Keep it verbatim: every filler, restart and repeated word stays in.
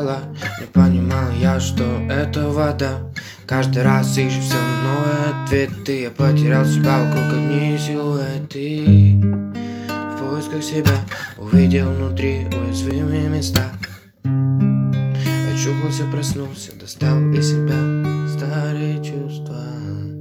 тела. Не понимал я, что это вода. Каждый раз ищу все новые ответы. Я потерял себя, вокруг одни силуэты. В поисках себя увидел внутри уязвимые места. Очухался, проснулся, достал из себя старые чувства.